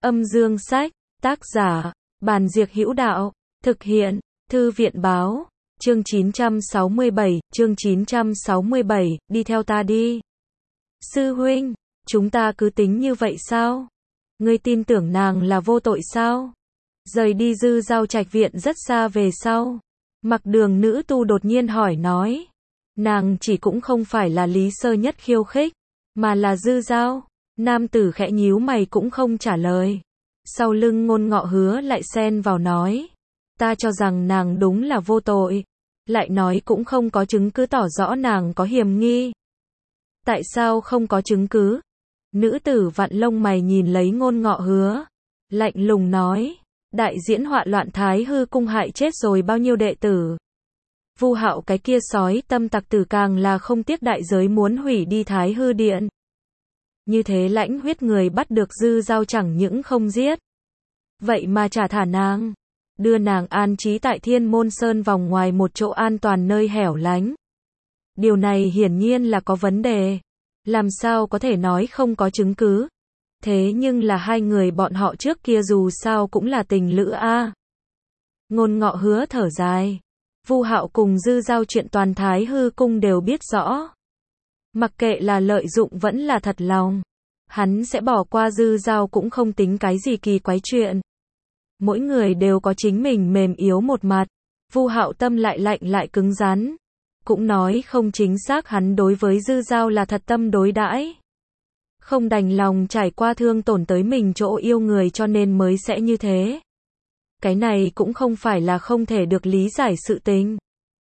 Âm dương sách, tác giả, Bàn Diệc Hữu Đạo, thực hiện, Thư viện Báo, chương 967, đi theo ta đi. Sư huynh, chúng ta cứ tính như vậy sao? Ngươi tin tưởng nàng là vô tội sao? Rời đi Dư Giao trạch viện rất xa về sau. Mặc Đường nữ tu đột nhiên hỏi nói. Nàng chỉ cũng không phải là Lý Sơ Nhất khiêu khích, mà là Dư Giao. Nam tử khẽ nhíu mày cũng không trả lời. Sau lưng Ngôn Ngọ Hứa lại xen vào nói. Ta cho rằng nàng đúng là vô tội. Lại nói cũng không có chứng cứ tỏ rõ nàng có hiểm nghi. Tại sao không có chứng cứ? Nữ tử vặn lông mày nhìn lấy Ngôn Ngọ Hứa. Lạnh lùng nói. Đại diễn họa loạn Thái Hư cung hại chết rồi bao nhiêu đệ tử. Vu Hạo cái kia sói tâm tặc tử càng là không tiếc đại giới muốn hủy đi Thái Hư điện. Như thế lãnh huyết người bắt được Dư Giao chẳng những không giết. Vậy mà trả thả nàng. Đưa nàng an trí tại Thiên Môn Sơn vòng ngoài một chỗ an toàn nơi hẻo lánh. Điều này hiển nhiên là có vấn đề. Làm sao có thể nói không có chứng cứ. Thế nhưng là hai người bọn họ trước kia dù sao cũng là tình lữ a. Ngôn Ngọ Hứa thở dài. Vu Hạo cùng Dư Giao chuyện toàn Thái Hư cung đều biết rõ. Mặc kệ là lợi dụng vẫn là thật lòng, hắn sẽ bỏ qua Dư Giao cũng không tính cái gì kỳ quái chuyện. Mỗi người đều có chính mình mềm yếu một mặt. Vu Hạo tâm lại lạnh lại cứng rắn. Cũng nói không chính xác hắn đối với Dư Giao là thật tâm đối đãi. Không đành lòng trải qua thương tổn tới mình chỗ yêu người cho nên mới sẽ như thế. Cái này cũng không phải là không thể được lý giải sự tình.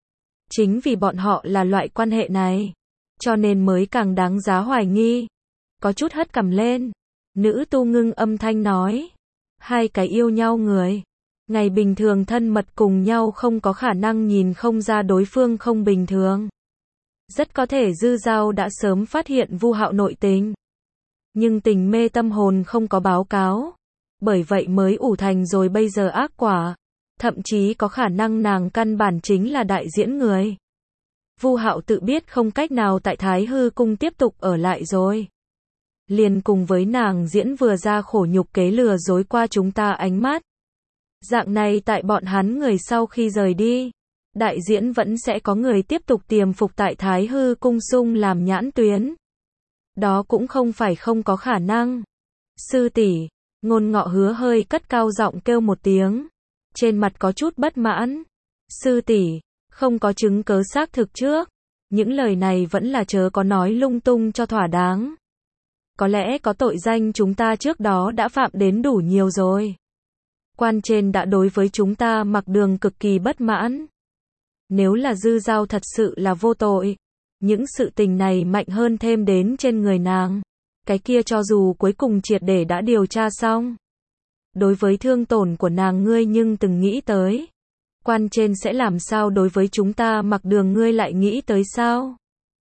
Chính vì bọn họ là loại quan hệ này, cho nên mới càng đáng giá hoài nghi. Có chút hất cằm lên. Nữ tu ngưng âm thanh nói. Hai cái yêu nhau người. Ngày bình thường thân mật cùng nhau không có khả năng nhìn không ra đối phương không bình thường. Rất có thể Dư Giao đã sớm phát hiện Vu Hạo nội tình. Nhưng tình mê tâm hồn không có báo cáo. Bởi vậy mới ủ thành rồi bây giờ ác quả. Thậm chí có khả năng nàng căn bản chính là đại diễn người. Vu Hạo tự biết không cách nào tại Thái Hư cung tiếp tục ở lại rồi. Liền cùng với nàng diễn vừa ra khổ nhục kế lừa dối qua chúng ta ánh mắt. Dạng này tại bọn hắn người sau khi rời đi, đại diễn vẫn sẽ có người tiếp tục tiềm phục tại Thái Hư cung sung làm nhãn tuyến. Đó cũng không phải không có khả năng. Sư tỷ, Ngôn Ngọ Hứa hơi cất cao giọng kêu một tiếng. Trên mặt có chút bất mãn. Sư tỷ, không có chứng cớ xác thực trước. Những lời này vẫn là chớ có nói lung tung cho thỏa đáng. Có lẽ có tội danh chúng ta trước đó đã phạm đến đủ nhiều rồi. Quan trên đã đối với chúng ta Mặc Đường cực kỳ bất mãn. Nếu là Dư Giao thật sự là vô tội, những sự tình này mạnh hơn thêm đến trên người nàng. Cái kia cho dù cuối cùng triệt để đã điều tra xong. Đối với thương tổn của nàng ngươi nhưng từng nghĩ tới. Quan trên sẽ làm sao đối với chúng ta Mặc Đường ngươi lại nghĩ tới sao?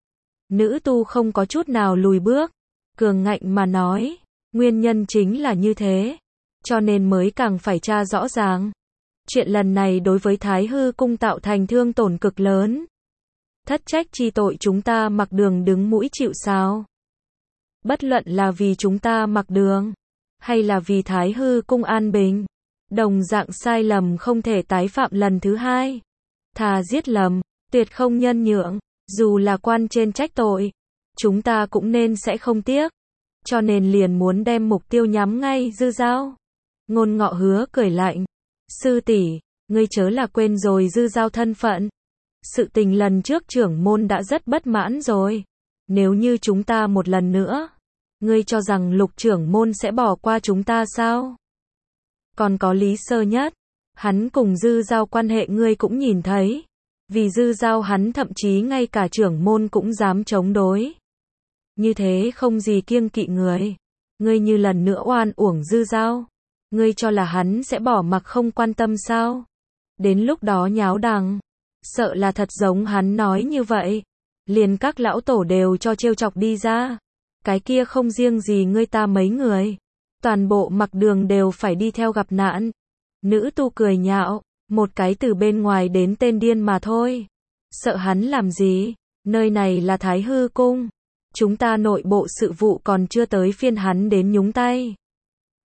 Nữ tu không có chút nào lùi bước. Cường ngạnh mà nói. Nguyên nhân chính là như thế. Cho nên mới càng phải tra rõ ràng. Chuyện lần này đối với Thái Hư cung tạo thành thương tổn cực lớn. Thất trách chi tội chúng ta Mặc Đường đứng mũi chịu sào. Bất luận là vì chúng ta Mặc Đường, hay là vì Thái Hư cung an bình, đồng dạng sai lầm không thể tái phạm lần thứ hai. Thà giết lầm, tuyệt không nhân nhượng, dù là quan trên trách tội, chúng ta cũng nên sẽ không tiếc. Cho nên liền muốn đem mục tiêu nhắm ngay Dư Giao. Ngôn Ngọ Hứa cười lạnh. Sư tỷ, ngươi chớ là quên rồi Dư Giao thân phận. Sự tình lần trước trưởng môn đã rất bất mãn rồi. Nếu như chúng ta một lần nữa, ngươi cho rằng Lục trưởng môn sẽ bỏ qua chúng ta sao? Còn có Lý Sơ Nhất, hắn cùng Dư Giao quan hệ ngươi cũng nhìn thấy. Vì Dư Giao hắn thậm chí ngay cả trưởng môn cũng dám chống đối. Như thế không gì kiêng kỵ người. Ngươi như lần nữa oan uổng Dư Giao. Ngươi cho là hắn sẽ bỏ mặc không quan tâm sao? Đến lúc đó nháo đằng. Sợ là thật giống hắn nói như vậy. Liền các lão tổ đều cho trêu chọc đi ra. Cái kia không riêng gì ngươi ta mấy người. Toàn bộ Mặc Đường đều phải đi theo gặp nạn. Nữ tu cười nhạo. Một cái từ bên ngoài đến tên điên mà thôi. Sợ hắn làm gì? Nơi này là Thái Hư cung. Chúng ta nội bộ sự vụ còn chưa tới phiên hắn đến nhúng tay.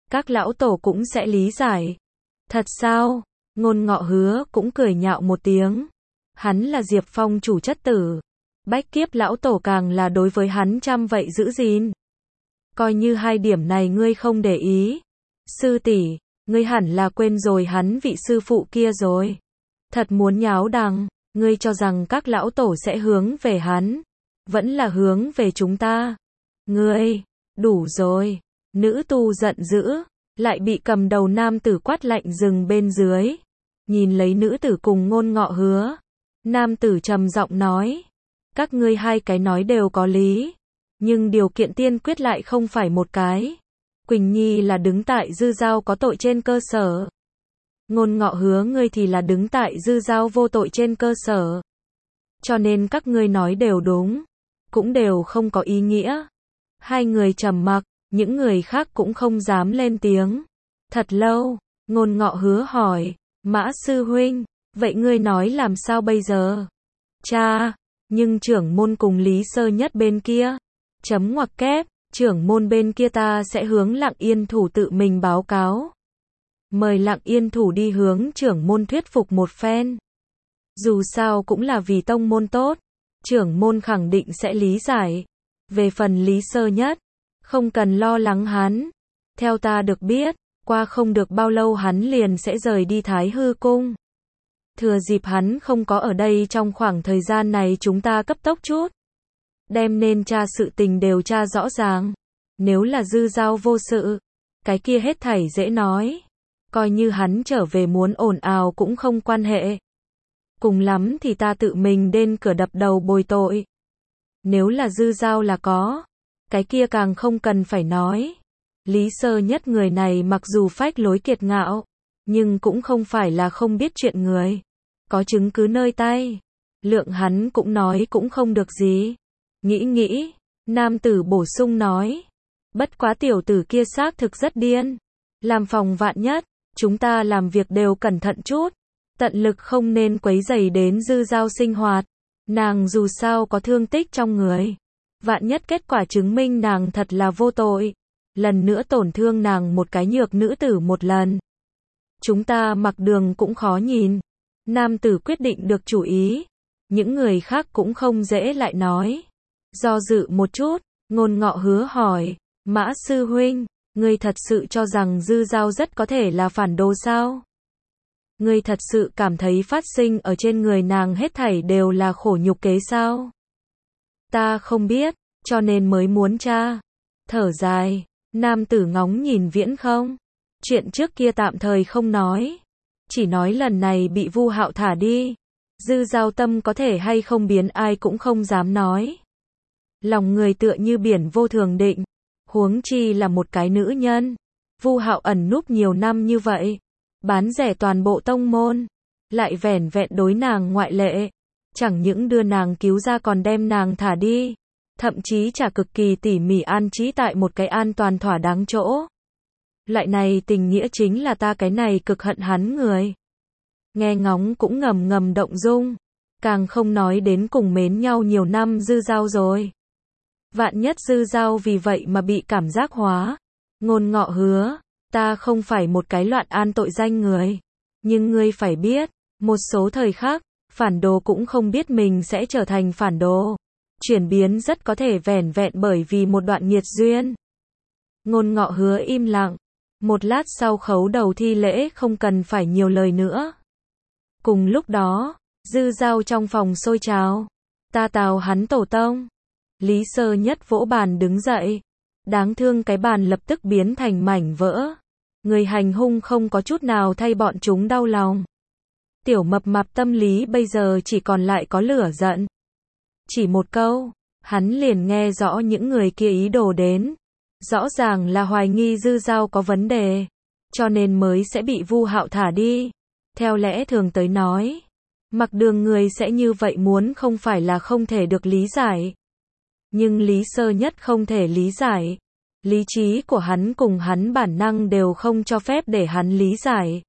Các lão tổ cũng sẽ lý giải. Thật sao? Ngôn Ngọ Hứa cũng cười nhạo một tiếng. Hắn là Diệp Phong chủ chất tử. Bách kiếp lão tổ càng là đối với hắn chăm vậy giữ gìn. Coi như hai điểm này ngươi không để ý. Sư tỷ, ngươi hẳn là quên rồi hắn vị sư phụ kia rồi. Thật muốn nháo đằng, ngươi cho rằng các lão tổ sẽ hướng về hắn. Vẫn là hướng về chúng ta. Ngươi, đủ rồi. Nữ tu giận dữ, lại bị cầm đầu nam tử quát lạnh dừng bên dưới. Nhìn lấy nữ tử cùng Ngôn Ngọ Hứa. Nam tử trầm giọng nói. Các ngươi hai cái nói đều có lý. Nhưng điều kiện tiên quyết lại không phải một cái. Quỳnh Nhi là đứng tại Dư Giao có tội trên cơ sở. Ngôn Ngọ Hứa ngươi thì là đứng tại Dư Giao vô tội trên cơ sở. Cho nên các ngươi nói đều đúng. Cũng đều không có ý nghĩa. Hai người trầm mặc, những người khác cũng không dám lên tiếng. Thật lâu, Ngôn Ngọ Hứa hỏi, Mã sư huynh, vậy ngươi nói làm sao bây giờ? Cha, nhưng trưởng môn cùng Lý Sơ Nhất bên kia. Chấm ngoặc kép, trưởng môn bên kia ta sẽ hướng Lặng Yên Thủ tự mình báo cáo. Mời Lặng Yên Thủ đi hướng trưởng môn thuyết phục một phen. Dù sao cũng là vì tông môn tốt, trưởng môn khẳng định sẽ lý giải. Về phần Lý Sơ Nhất, không cần lo lắng hắn. Theo ta được biết, qua không được bao lâu hắn liền sẽ rời đi Thái Hư Cung. Thừa dịp hắn không có ở đây trong khoảng thời gian này chúng ta cấp tốc chút. Đem nên tra sự tình đều tra rõ ràng. Nếu là Dư Giao vô sự, cái kia hết thảy dễ nói. Coi như hắn trở về muốn ồn ào cũng không quan hệ. Cùng lắm thì ta tự mình đến cửa đập đầu bồi tội. Nếu là Dư Giao là có, cái kia càng không cần phải nói. Lý Sơ Nhất người này mặc dù phách lối kiệt ngạo, nhưng cũng không phải là không biết chuyện người. Có chứng cứ nơi tay. Lượng hắn cũng nói cũng không được gì. Nghĩ, nam tử bổ sung nói. Bất quá tiểu tử kia xác thực rất điên. Làm phòng vạn nhất, chúng ta làm việc đều cẩn thận chút. Tận lực không nên quấy rầy đến Dư Giao sinh hoạt. Nàng dù sao có thương tích trong người. Vạn nhất kết quả chứng minh nàng thật là vô tội. Lần nữa tổn thương nàng một cái nhược nữ tử một lần. Chúng ta mặc đường cũng khó nhìn. Nam tử quyết định được chủ ý. Những người khác cũng không dễ lại nói. Do dự một chút, Ngôn Ngọ Hứa hỏi, Mã sư huynh, ngươi thật sự cho rằng Dư Giao rất có thể là phản đồ sao? Ngươi thật sự cảm thấy phát sinh ở trên người nàng hết thảy đều là khổ nhục kế sao? Ta không biết, cho nên mới muốn tra. Thở dài, nam tử ngóng nhìn Viễn Không. Chuyện trước kia tạm thời không nói. Chỉ nói lần này bị Vu Hạo thả đi. Dư Giao tâm có thể hay không biến ai cũng không dám nói. Lòng người tựa như biển vô thường định. Huống chi là một cái nữ nhân. Vu Hạo ẩn núp nhiều năm như vậy. Bán rẻ toàn bộ tông môn. Lại vẻn vẹn đối nàng ngoại lệ. Chẳng những đưa nàng cứu ra còn đem nàng thả đi. Thậm chí trả cực kỳ tỉ mỉ an trí tại một cái an toàn thỏa đáng chỗ. Loại này tình nghĩa chính là ta cái này cực hận hắn người. Nghe ngóng cũng ngầm ngầm động dung. Càng không nói đến cùng mến nhau nhiều năm Dư Giao rồi. Vạn nhất Dư Giao vì vậy mà bị cảm giác hóa. Ngôn Ngọ Hứa, ta không phải một cái loạn an tội danh người. Nhưng ngươi phải biết, một số thời khắc, phản đồ cũng không biết mình sẽ trở thành phản đồ. Chuyển biến rất có thể vẻn vẹn bởi vì một đoạn nghiệt duyên. Ngôn Ngọ Hứa im lặng. Một lát sau khấu đầu thi lễ không cần phải nhiều lời nữa. Cùng lúc đó, Dư Giao trong phòng sôi trào. Ta tào hắn tổ tông. Lý Sơ Nhất vỗ bàn đứng dậy. Đáng thương cái bàn lập tức biến thành mảnh vỡ. Người hành hung không có chút nào thay bọn chúng đau lòng. Tiểu mập mạp tâm lý bây giờ chỉ còn lại có lửa giận. Chỉ một câu, hắn liền nghe rõ những người kia ý đồ đến. Rõ ràng là hoài nghi Dư Giao có vấn đề. Cho nên mới sẽ bị Vu Hạo thả đi. Theo lẽ thường tới nói, mặc đường người sẽ như vậy muốn không phải là không thể được lý giải. Nhưng Lý Sơ Nhất không thể lý giải. Lý trí của hắn cùng hắn bản năng đều không cho phép để hắn lý giải.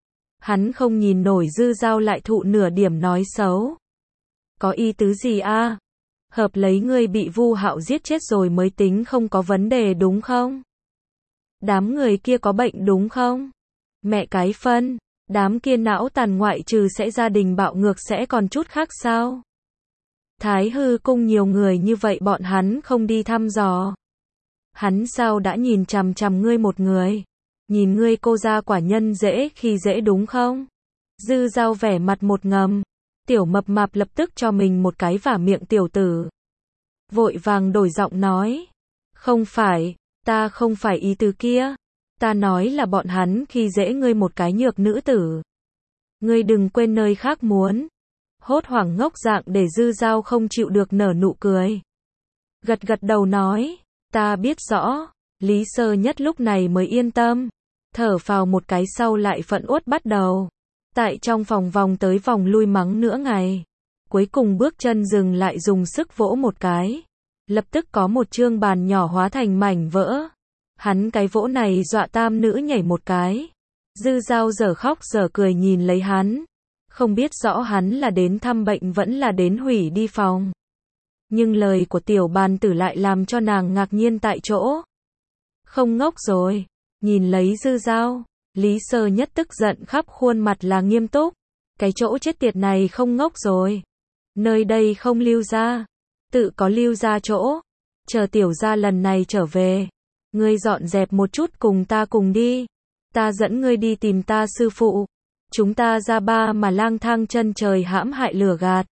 Hắn không nhìn nổi Dư Giao lại thụ nửa điểm nói xấu. Có ý tứ gì a? Hợp lấy ngươi bị Vu Hạo giết chết rồi mới tính không có vấn đề đúng không? Đám người kia có bệnh đúng không? Mẹ cái phân, đám kia não tàn ngoại trừ sẽ gia đình bạo ngược sẽ còn chút khác sao? Thái hư cung nhiều người như vậy bọn hắn không đi thăm dò. Hắn sao đã nhìn chằm chằm ngươi một người? Nhìn ngươi cô ra quả nhân dễ khi dễ đúng không? Dư Dao vẻ mặt một ngầm. Tiểu mập mạp lập tức cho mình một cái vả miệng tiểu tử. Vội vàng đổi giọng nói. Không phải, ta không phải ý tứ kia. Ta nói là bọn hắn khi dễ ngươi một cái nhược nữ tử. Ngươi đừng quên nơi khác muốn. Hốt hoảng ngốc dạng để Dư Dao không chịu được nở nụ cười. Gật gật đầu nói. Ta biết rõ. Lý Sơ Nhất lúc này mới yên tâm. Thở phào một cái sau lại phẫn uất bắt đầu. Tại trong phòng vòng tới vòng lui mắng nửa ngày. Cuối cùng bước chân dừng lại dùng sức vỗ một cái. Lập tức có một chương bàn nhỏ hóa thành mảnh vỡ. Hắn cái vỗ này dọa tam nữ nhảy một cái. Dư Dao giờ khóc giờ cười nhìn lấy hắn. Không biết rõ hắn là đến thăm bệnh vẫn là đến hủy đi phòng. Nhưng lời của tiểu bàn tử lại làm cho nàng ngạc nhiên tại chỗ. Không ngốc rồi. Nhìn lấy Dư Dao, Lý Sơ Nhất tức giận khắp khuôn mặt là nghiêm túc. Cái chỗ chết tiệt này không ngốc rồi. Nơi đây không lưu ra. Tự có lưu ra chỗ. Chờ tiểu gia lần này trở về. Ngươi dọn dẹp một chút cùng ta cùng đi. Ta dẫn ngươi đi tìm ta sư phụ. Chúng ta ra ba mà lang thang chân trời hãm hại lừa gạt.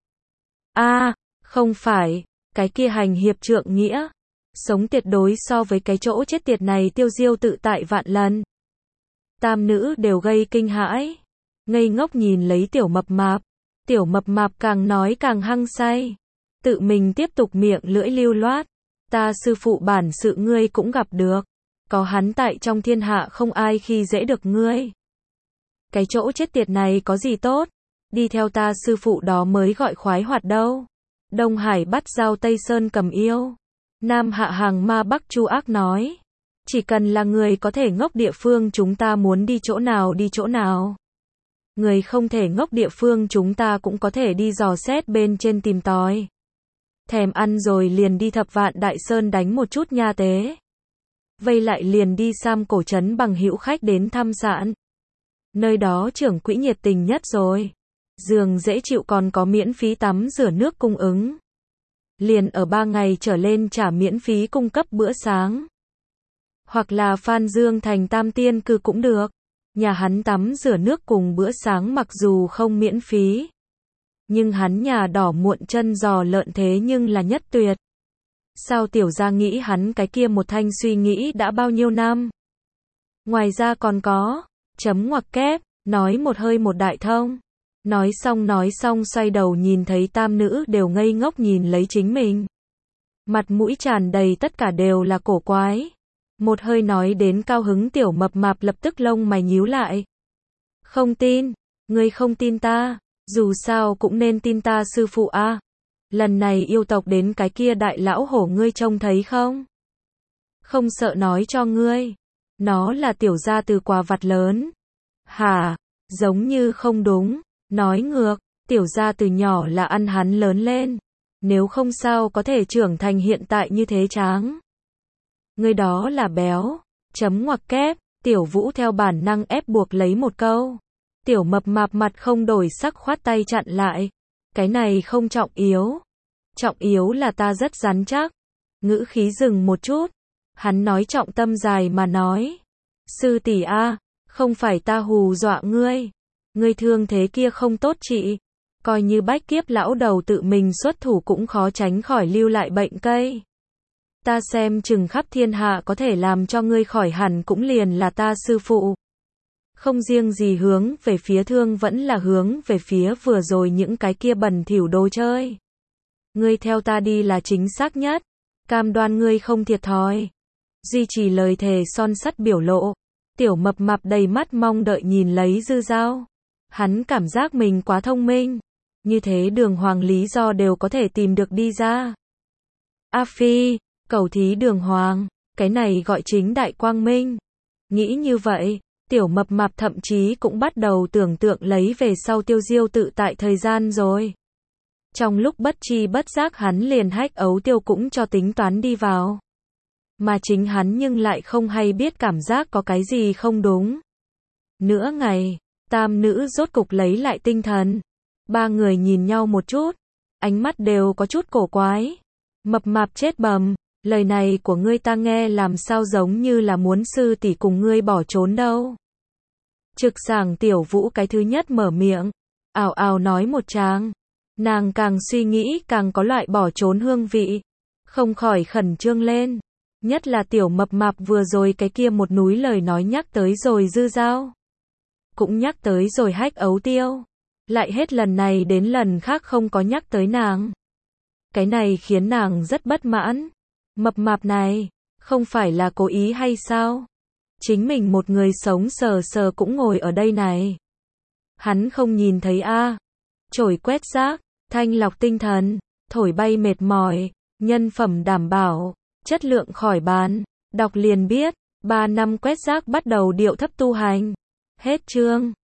Không phải. Cái kia hành hiệp trượng nghĩa. Sống tuyệt đối so với cái chỗ chết tiệt này tiêu diêu tự tại vạn lần. Tam nữ đều gây kinh hãi. Ngây ngốc nhìn lấy tiểu mập mạp. Tiểu mập mạp càng nói càng hăng say. Tự mình tiếp tục miệng lưỡi lưu loát. Ta sư phụ bản sự ngươi cũng gặp được. Có hắn tại trong thiên hạ không ai khi dễ được ngươi. Cái chỗ chết tiệt này có gì tốt. Đi theo ta sư phụ đó mới gọi khoái hoạt đâu. Đông Hải bắt giao Tây Sơn cầm yêu. Nam hạ hàng ma Bắc chu ác nói. Chỉ cần là người có thể ngốc địa phương chúng ta muốn đi chỗ nào đi chỗ nào. Người không thể ngốc địa phương chúng ta cũng có thể đi dò xét bên trên tìm tòi. Thèm ăn rồi liền đi Thập Vạn Đại Sơn đánh một chút nha tế. Vây lại liền đi Sam Cổ Trấn bằng hữu khách đến thăm sạn. Nơi đó trưởng quỹ nhiệt tình nhất rồi. Giường dễ chịu còn có miễn phí tắm rửa nước cung ứng. Liền ở 3 ngày trở lên trả miễn phí cung cấp bữa sáng. Hoặc là Phan Dương thành Tam Tiên cư cũng được. Nhà hắn tắm rửa nước cùng bữa sáng mặc dù không miễn phí. Nhưng hắn nhà đỏ muộn chân giò lợn thế nhưng là nhất tuyệt. Sao tiểu gia nghĩ hắn cái kia một thanh suy nghĩ đã bao nhiêu năm. Ngoài ra còn có, chấm ngoặc kép, nói một hơi một đại thông. Nói xong xoay đầu nhìn thấy tam nữ đều ngây ngốc nhìn lấy chính mình. Mặt mũi tràn đầy tất cả đều là cổ quái. Một hơi nói đến cao hứng tiểu mập mạp lập tức lông mày nhíu lại. Không tin, ngươi không tin ta, dù sao cũng nên tin ta sư phụ a. Lần này yêu tộc đến cái kia đại lão hổ ngươi trông thấy không? Không sợ nói cho ngươi. Nó là tiểu gia từ quà vặt lớn. Hả? Giống như không đúng. Nói ngược, tiểu gia từ nhỏ là ăn hắn lớn lên. Nếu không sao có thể trưởng thành hiện tại như thế tráng. Ngươi đó là béo. Chấm ngoặc kép, tiểu vũ theo bản năng ép buộc lấy một câu. Tiểu mập mạp mặt không đổi sắc khoát tay chặn lại. Cái này không trọng yếu. Trọng yếu là ta rất rắn chắc. Ngữ khí dừng một chút. Hắn nói trọng tâm dài mà nói. Sư tỷ a, không phải ta hù dọa ngươi. Ngươi thương thế kia không tốt trị. Coi như bách kiếp lão đầu tự mình xuất thủ cũng khó tránh khỏi lưu lại bệnh cây. Ta xem chừng khắp thiên hạ có thể làm cho ngươi khỏi hẳn cũng liền là ta sư phụ. Không riêng gì hướng về phía thương vẫn là hướng về phía vừa rồi những cái kia bẩn thỉu đồ chơi. Ngươi theo ta đi là chính xác nhất. Cam đoan ngươi không thiệt thòi. Duy trì lời thề son sắt biểu lộ. Tiểu mập mạp đầy mắt mong đợi nhìn lấy Dư Dao. Hắn cảm giác mình quá thông minh. Như thế đường hoàng lý do đều có thể tìm được đi ra. A Phi, cầu thí đường hoàng, cái này gọi chính đại quang minh. Nghĩ như vậy, tiểu mập mạp thậm chí cũng bắt đầu tưởng tượng lấy về sau tiêu diêu tự tại thời gian rồi. Trong lúc bất tri bất giác hắn liền hách ấu tiêu cũng cho tính toán đi vào. mà chính hắn nhưng lại không hay biết cảm giác có cái gì không đúng. Nửa ngày, tam nữ rốt cục lấy lại tinh thần. Ba người nhìn nhau một chút, ánh mắt đều có chút cổ quái. Mập mạp chết bầm, lời này của ngươi ta nghe làm sao giống như là muốn sư tỷ cùng ngươi bỏ trốn đâu. Trực sảng Tiểu Vũ cái thứ nhất mở miệng, ào ào nói một tràng. Nàng càng suy nghĩ càng có loại bỏ trốn hương vị, không khỏi khẩn trương lên. Nhất là tiểu mập mạp vừa rồi cái kia một núi lời nói nhắc tới rồi Dư Dao, cũng nhắc tới rồi Hách Ấu Tiêu, lại hết lần này đến lần khác không có nhắc tới nàng. Cái này khiến nàng rất bất mãn. Mập mạp này, không phải là cố ý hay sao? Chính mình một người sống sờ sờ cũng ngồi ở đây này. Hắn không nhìn thấy a? Chổi quét rác, thanh lọc tinh thần, thổi bay mệt mỏi, nhân phẩm đảm bảo, chất lượng khỏi bàn, đọc liền biết, 3 năm quét rác bắt đầu điệu thấp tu hành. Hết chương.